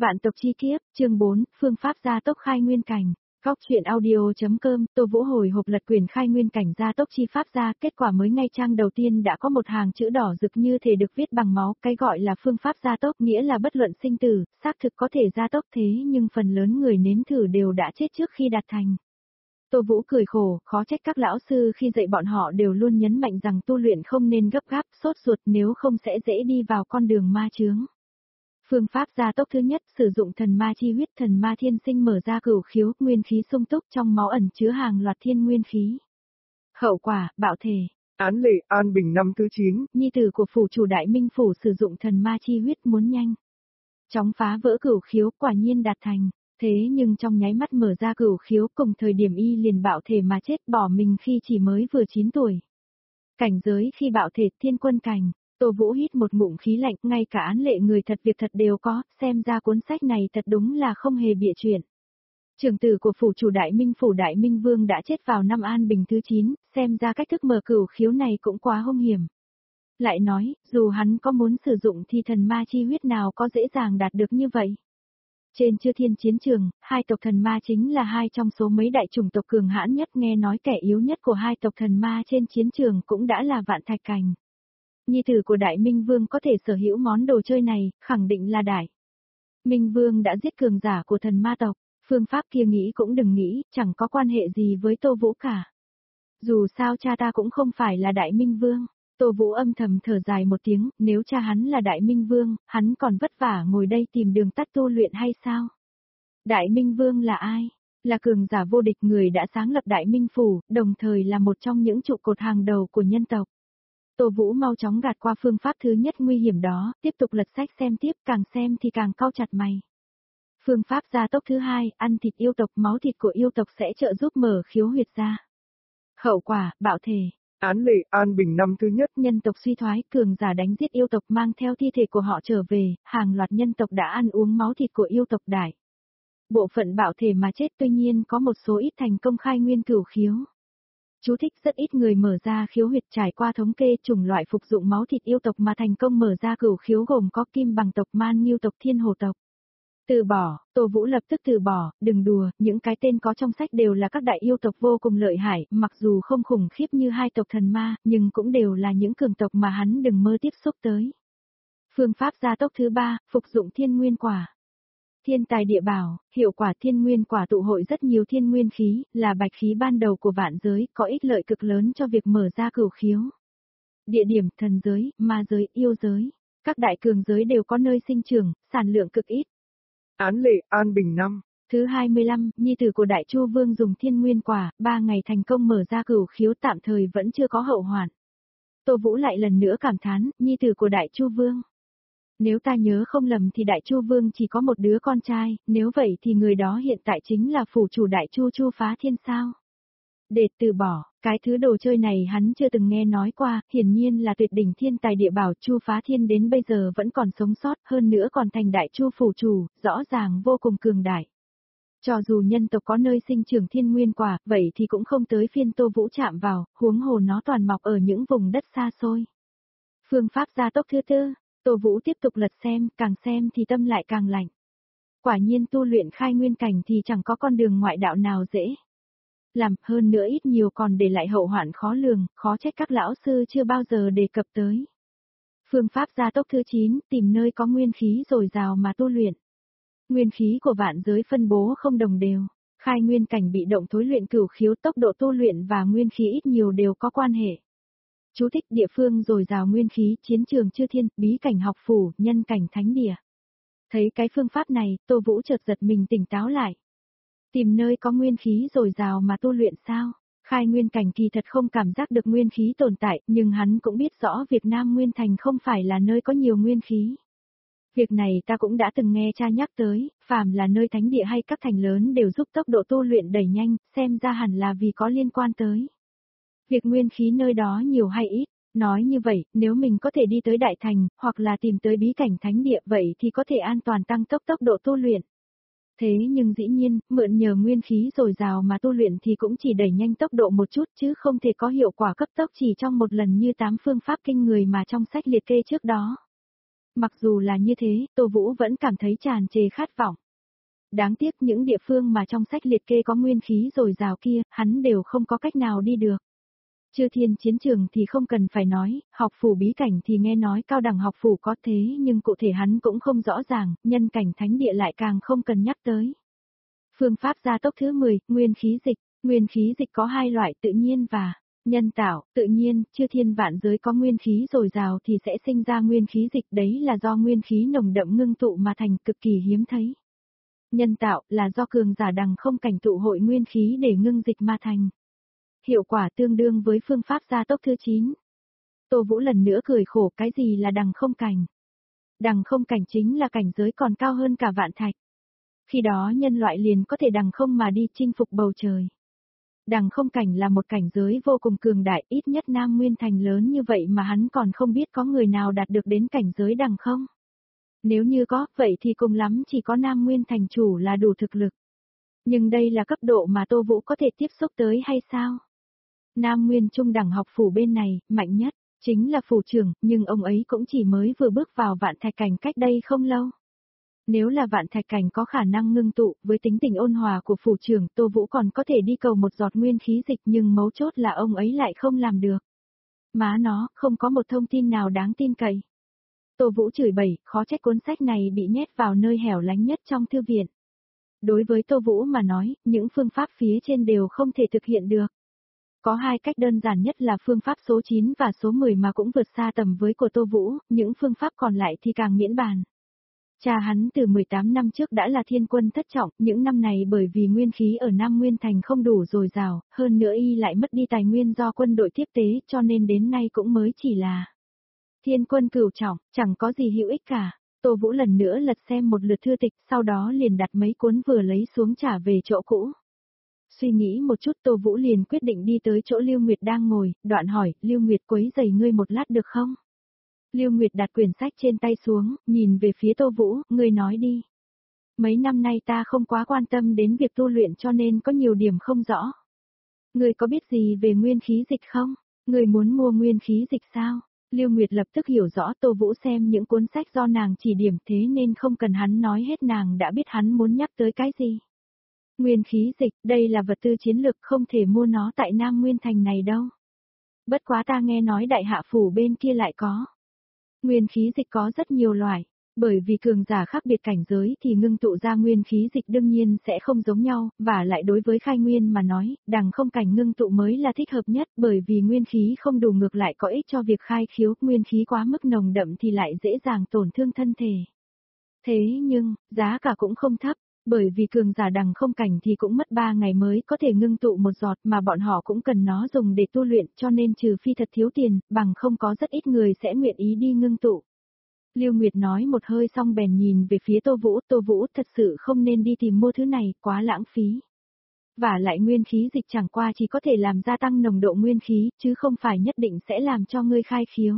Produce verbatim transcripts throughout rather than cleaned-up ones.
Vạn tộc chi kiếp, chương bốn, phương pháp gia tốc khai nguyên cảnh. Góc truyện audio.com, Tô Vũ hồi hộp lật quyển khai nguyên cảnh gia tốc chi pháp ra, kết quả mới ngay trang đầu tiên đã có một hàng chữ đỏ rực như thể được viết bằng máu, cái gọi là phương pháp gia tốc nghĩa là bất luận sinh tử, xác thực có thể gia tốc thế nhưng phần lớn người nếm thử đều đã chết trước khi đạt thành. Tô Vũ cười khổ, khó trách các lão sư khi dạy bọn họ đều luôn nhấn mạnh rằng tu luyện không nên gấp gáp, sốt ruột nếu không sẽ dễ đi vào con đường ma chướng. Phương pháp gia tốc thứ nhất, sử dụng thần ma chi huyết, thần ma thiên sinh mở ra cửu khiếu, nguyên khí sung túc trong máu ẩn chứa hàng loạt thiên nguyên khí. Hậu quả, bạo thể. Án lệ An Bình năm thứ chín. Nhi tử của phủ chủ Đại Minh phủ sử dụng thần ma chi huyết muốn nhanh chóng phá vỡ cửu khiếu, quả nhiên đạt thành. Thế nhưng trong nháy mắt mở ra cửu khiếu, cùng thời điểm y liền bạo thể mà chết, bỏ mình khi chỉ mới vừa chín tuổi. Cảnh giới khi bạo thể, thiên quân cảnh. Tô Vũ hít một ngụm khí lạnh, ngay cả án lệ người thật việc thật đều có, xem ra cuốn sách này thật đúng là không hề bịa chuyện. Trưởng tử của phủ chủ Đại Minh phủ Đại Minh Vương đã chết vào năm An Bình thứ chín, xem ra cách thức mở cửu khiếu này cũng quá hung hiểm. Lại nói, dù hắn có muốn sử dụng thì thần ma chi huyết nào có dễ dàng đạt được như vậy. Trên Chư Thiên chiến trường, hai tộc thần ma chính là hai trong số mấy đại chủng tộc cường hãn nhất, nghe nói kẻ yếu nhất của hai tộc thần ma trên chiến trường cũng đã là Vạn Thạch Cảnh. Nhi tử của Đại Minh Vương có thể sở hữu món đồ chơi này, khẳng định là Đại Minh Vương đã giết cường giả của thần ma tộc, phương pháp kia nghĩ cũng đừng nghĩ, chẳng có quan hệ gì với Tô Vũ cả. Dù sao cha ta cũng không phải là Đại Minh Vương. Tô Vũ âm thầm thở dài một tiếng, nếu cha hắn là Đại Minh Vương, hắn còn vất vả ngồi đây tìm đường tắt tu luyện hay sao? Đại Minh Vương là ai? Là cường giả vô địch, người đã sáng lập Đại Minh Phủ, đồng thời là một trong những trụ cột hàng đầu của nhân tộc. Tô Vũ mau chóng gạt qua phương pháp thứ nhất nguy hiểm đó, tiếp tục lật sách xem tiếp, càng xem thì càng cau chặt mày. Phương pháp gia tốc thứ hai, ăn thịt yêu tộc, máu thịt của yêu tộc sẽ trợ giúp mở khiếu huyệt ra. Hậu quả, bạo thể. Án lệ An Bình năm thứ nhất. Nhân tộc suy thoái, cường giả đánh giết yêu tộc mang theo thi thể của họ trở về, hàng loạt nhân tộc đã ăn uống máu thịt của yêu tộc Đại. Bộ phận bạo thể mà chết, tuy nhiên có một số ít thành công khai nguyên cửu khiếu. Chú thích, rất ít người mở ra khiếu huyệt, trải qua thống kê chủng loại phục dụng máu thịt yêu tộc mà thành công mở ra cửu khiếu gồm có Kim Bằng tộc, Man Nghiêu tộc, Thiên Hồ tộc. Từ bỏ, Tô Vũ lập tức từ bỏ, đừng đùa, những cái tên có trong sách đều là các đại yêu tộc vô cùng lợi hại, mặc dù không khủng khiếp như hai tộc thần ma, nhưng cũng đều là những cường tộc mà hắn đừng mơ tiếp xúc tới. Phương pháp gia tốc thứ ba, phục dụng thiên nguyên quả. Thiên tài địa bảo, hiệu quả thiên nguyên quả tụ hội rất nhiều thiên nguyên khí, là bạch khí ban đầu của vạn giới, có ích lợi cực lớn cho việc mở ra cửu khiếu. Địa điểm, thần giới, ma giới, yêu giới, các đại cường giới đều có nơi sinh trưởng, sản lượng cực ít. Án lệ An Bình năm. Thứ hai mươi lăm, nhi tử của Đại Chu Vương dùng thiên nguyên quả, ba ngày thành công mở ra cửu khiếu, tạm thời vẫn chưa có hậu hoạn. Tô Vũ lại lần nữa cảm thán, nhi tử của Đại Chu Vương. Nếu ta nhớ không lầm thì Đại Chu Vương chỉ có một đứa con trai, nếu vậy thì người đó hiện tại chính là phủ chủ Đại Chu Chu Phá Thiên sao? Để từ bỏ, cái thứ đồ chơi này hắn chưa từng nghe nói qua, hiển nhiên là tuyệt đỉnh thiên tài địa bảo. Chu Phá Thiên đến bây giờ vẫn còn sống sót, hơn nữa còn thành Đại Chu phủ chủ, rõ ràng vô cùng cường đại. Cho dù nhân tộc có nơi sinh trưởng thiên nguyên quả, vậy thì cũng không tới phiên Tô Vũ chạm vào, huống hồ nó toàn mọc ở những vùng đất xa xôi. Phương pháp gia tốc thứ tư, Tô Vũ tiếp tục lật xem, càng xem thì tâm lại càng lạnh. Quả nhiên tu luyện khai nguyên cảnh thì chẳng có con đường ngoại đạo nào dễ làm, hơn nữa ít nhiều còn để lại hậu hoạn khó lường, khó trách các lão sư chưa bao giờ đề cập tới. Phương pháp gia tốc thứ chín, tìm nơi có nguyên khí dồi dào mà tu luyện. Nguyên khí của vạn giới phân bố không đồng đều, khai nguyên cảnh bị động thối luyện cửu khiếu, tốc độ tu luyện và nguyên khí ít nhiều đều có quan hệ. Chú thích, địa phương dồi dào nguyên khí, chiến trường Chư Thiên, bí cảnh học phủ, nhân cảnh thánh địa. Thấy cái phương pháp này, Tô Vũ chợt giật mình tỉnh táo lại. Tìm nơi có nguyên khí dồi dào mà tu luyện sao? Khai nguyên cảnh kỳ thật không cảm giác được nguyên khí tồn tại, nhưng hắn cũng biết rõ việc Nam Nguyên Thành không phải là nơi có nhiều nguyên khí. Việc này ta cũng đã từng nghe cha nhắc tới, phàm là nơi thánh địa hay các thành lớn đều giúp tốc độ tu luyện đẩy nhanh, xem ra hẳn là vì có liên quan tới việc nguyên khí nơi đó nhiều hay ít. Nói như vậy, nếu mình có thể đi tới đại thành, hoặc là tìm tới bí cảnh thánh địa, vậy thì có thể an toàn tăng tốc tốc độ tu luyện. Thế nhưng dĩ nhiên, mượn nhờ nguyên khí dồi dào mà tu luyện thì cũng chỉ đẩy nhanh tốc độ một chút chứ không thể có hiệu quả cấp tốc chỉ trong một lần như tám phương pháp kinh người mà trong sách liệt kê trước đó. Mặc dù là như thế, Tô Vũ vẫn cảm thấy tràn trề khát vọng. Đáng tiếc những địa phương mà trong sách liệt kê có nguyên khí dồi dào kia, hắn đều không có cách nào đi được. Chư thiên chiến trường thì không cần phải nói, học phủ bí cảnh thì nghe nói cao đẳng học phủ có thế nhưng cụ thể hắn cũng không rõ ràng, nhân cảnh thánh địa lại càng không cần nhắc tới. Phương pháp gia tốc thứ mười, nguyên khí dịch. Nguyên khí dịch có hai loại tự nhiên và nhân tạo. Tự nhiên, chư thiên vạn giới có nguyên khí dồi dào thì sẽ sinh ra nguyên khí dịch, đấy là do nguyên khí nồng đậm ngưng tụ mà thành, cực kỳ hiếm thấy. Nhân tạo là do cường giả đằng không cảnh tụ hội nguyên khí để ngưng dịch mà thành. Hiệu quả tương đương với phương pháp gia tốc thứ chín. Tô Vũ lần nữa cười khổ, cái gì là đằng không cảnh? Đằng không cảnh chính là cảnh giới còn cao hơn cả vạn thạch. Khi đó nhân loại liền có thể đằng không mà đi chinh phục bầu trời. Đằng không cảnh là một cảnh giới vô cùng cường đại, ít nhất Nam Nguyên Thành lớn như vậy mà hắn còn không biết có người nào đạt được đến cảnh giới đằng không. Nếu như có, vậy thì cùng lắm chỉ có Nam Nguyên Thành chủ là đủ thực lực. Nhưng đây là cấp độ mà Tô Vũ có thể tiếp xúc tới hay sao? Nam Nguyên Trung đẳng học phủ bên này, mạnh nhất, chính là phủ trưởng, nhưng ông ấy cũng chỉ mới vừa bước vào vạn thạch cảnh cách đây không lâu. Nếu là vạn thạch cảnh có khả năng ngưng tụ, với tính tình ôn hòa của phủ trưởng, Tô Vũ còn có thể đi cầu một giọt nguyên khí dịch, nhưng mấu chốt là ông ấy lại không làm được. Má nó, không có một thông tin nào đáng tin cậy. Tô Vũ chửi bậy, khó trách cuốn sách này bị nhét vào nơi hẻo lánh nhất trong thư viện. Đối với Tô Vũ mà nói, những phương pháp phía trên đều không thể thực hiện được. Có hai cách đơn giản nhất là phương pháp số chín và số mười mà cũng vượt xa tầm với của Tô Vũ, những phương pháp còn lại thì càng miễn bàn. Cha hắn từ mười tám năm trước đã là thiên quân thất trọng, những năm này bởi vì nguyên khí ở Nam Nguyên Thành không đủ dồi dào, hơn nữa y lại mất đi tài nguyên do quân đội tiếp tế cho nên đến nay cũng mới chỉ là thiên quân cửu trọng, chẳng có gì hữu ích cả. Tô Vũ lần nữa lật xem một lượt thư tịch, sau đó liền đặt mấy cuốn vừa lấy xuống trả về chỗ cũ. Suy nghĩ một chút Tô Vũ liền quyết định đi tới chỗ Lưu Nguyệt đang ngồi, đoạn hỏi, Lưu Nguyệt quấy rầy ngươi một lát được không? Lưu Nguyệt đặt quyển sách trên tay xuống, nhìn về phía Tô Vũ, ngươi nói đi. Mấy năm nay ta không quá quan tâm đến việc tu luyện cho nên có nhiều điểm không rõ. Ngươi có biết gì về nguyên khí dịch không? Ngươi muốn mua nguyên khí dịch sao? Lưu Nguyệt lập tức hiểu rõ Tô Vũ xem những cuốn sách do nàng chỉ điểm thế nên không cần hắn nói hết nàng đã biết hắn muốn nhắc tới cái gì. Nguyên khí dịch, đây là vật tư chiến lược không thể mua nó tại Nam Nguyên Thành này đâu. Bất quá ta nghe nói đại hạ phủ bên kia lại có. Nguyên khí dịch có rất nhiều loại, bởi vì cường giả khác biệt cảnh giới thì ngưng tụ ra nguyên khí dịch đương nhiên sẽ không giống nhau, và lại đối với khai nguyên mà nói, đằng không cảnh ngưng tụ mới là thích hợp nhất bởi vì nguyên khí không đủ ngược lại có ích cho việc khai khiếu, nguyên khí quá mức nồng đậm thì lại dễ dàng tổn thương thân thể. Thế nhưng, giá cả cũng không thấp. Bởi vì cường giả đằng không cảnh thì cũng mất ba ngày mới có thể ngưng tụ một giọt mà bọn họ cũng cần nó dùng để tu luyện cho nên trừ phi thật thiếu tiền, bằng không có rất ít người sẽ nguyện ý đi ngưng tụ. Lưu Nguyệt nói một hơi xong bèn nhìn về phía Tô Vũ, Tô Vũ thật sự không nên đi tìm mua thứ này, quá lãng phí. Và lại nguyên khí dịch chẳng qua chỉ có thể làm gia tăng nồng độ nguyên khí, chứ không phải nhất định sẽ làm cho ngươi khai khiếu.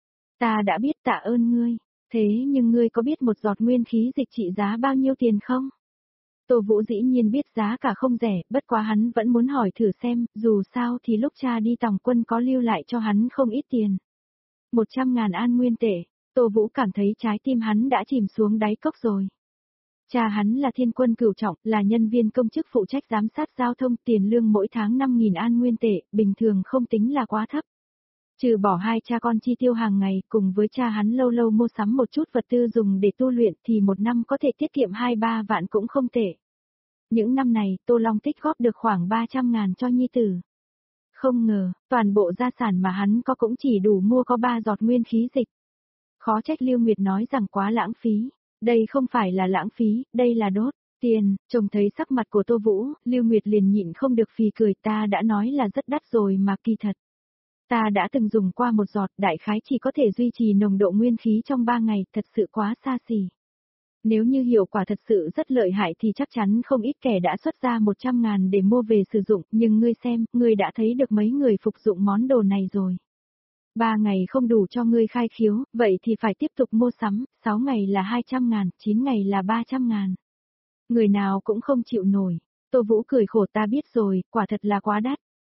Ta đã biết tạ ơn ngươi, thế nhưng ngươi có biết một giọt nguyên khí dịch trị giá bao nhiêu tiền không? Tô Vũ dĩ nhiên biết giá cả không rẻ, bất quá hắn vẫn muốn hỏi thử xem, dù sao thì lúc cha đi tòng quân có lưu lại cho hắn không ít tiền. Một trăm ngàn an nguyên tệ, Tô Vũ cảm thấy trái tim hắn đã chìm xuống đáy cốc rồi. Cha hắn là thiên quân cửu trọng, là nhân viên công chức phụ trách giám sát giao thông, tiền lương mỗi tháng năm nghìn an nguyên tệ, bình thường không tính là quá thấp. Trừ bỏ hai cha con chi tiêu hàng ngày, cùng với cha hắn lâu lâu mua sắm một chút vật tư dùng để tu luyện thì một năm có thể tiết kiệm hai ba vạn cũng không tệ. Những năm này, Tô Long tích góp được khoảng ba trăm ngàn cho nhi tử. Không ngờ, toàn bộ gia sản mà hắn có cũng chỉ đủ mua có ba giọt nguyên khí dịch. Khó trách Lưu Nguyệt nói rằng quá lãng phí. Đây không phải là lãng phí, đây là đốt tiền. Trông thấy sắc mặt của Tô Vũ, Lưu Nguyệt liền nhịn không được phì cười, ta đã nói là rất đắt rồi mà kỳ thật. Ta đã từng dùng qua một giọt, đại khái chỉ có thể duy trì nồng độ nguyên khí trong ba ngày, thật sự quá xa xỉ. Nếu như hiệu quả thật sự rất lợi hại thì chắc chắn không ít kẻ đã xuất ra một trăm ngàn để mua về sử dụng, nhưng ngươi xem, ngươi đã thấy được mấy người phục dụng món đồ này rồi. Ba ngày không đủ cho ngươi khai khiếu, vậy thì phải tiếp tục mua sắm, sáu ngày là hai trăm ngàn, chín ngày là ba trăm ngàn. Người nào cũng không chịu nổi. Tô Vũ cười khổ, ta biết rồi, quả thật là quá đắt.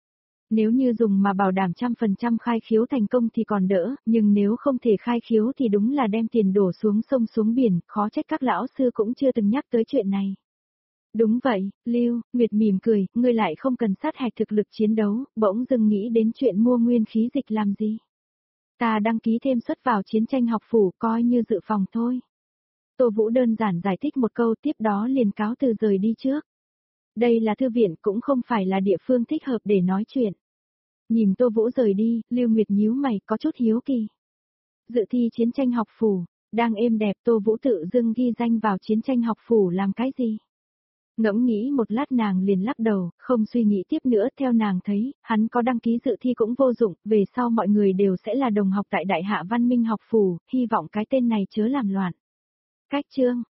Nếu như dùng mà bảo đảm trăm phần trăm khai khiếu thành công thì còn đỡ, nhưng nếu không thể khai khiếu thì đúng là đem tiền đổ xuống sông xuống biển, khó trách các lão sư cũng chưa từng nhắc tới chuyện này. Đúng vậy, Lưu, Nguyệt mỉm cười, ngươi lại không cần sát hạch thực lực chiến đấu, bỗng dưng nghĩ đến chuyện mua nguyên khí dịch làm gì. Ta đăng ký thêm suất vào chiến tranh học phủ coi như dự phòng thôi. Tô Vũ đơn giản giải thích một câu tiếp đó liền cáo từ rời đi trước. Đây là thư viện cũng không phải là địa phương thích hợp để nói chuyện. Nhìn Tô Vũ rời đi, Lưu Nguyệt nhíu mày có chút hiếu kỳ. Dự thi chiến tranh học phủ, đang êm đẹp Tô Vũ tự dưng ghi danh vào chiến tranh học phủ làm cái gì? Ngẫm nghĩ một lát nàng liền lắc đầu, không suy nghĩ tiếp nữa theo nàng thấy, hắn có đăng ký dự thi cũng vô dụng, về sau mọi người đều sẽ là đồng học tại Đại Hạ Văn Minh học phủ, hy vọng cái tên này chớ làm loạn. Cách chương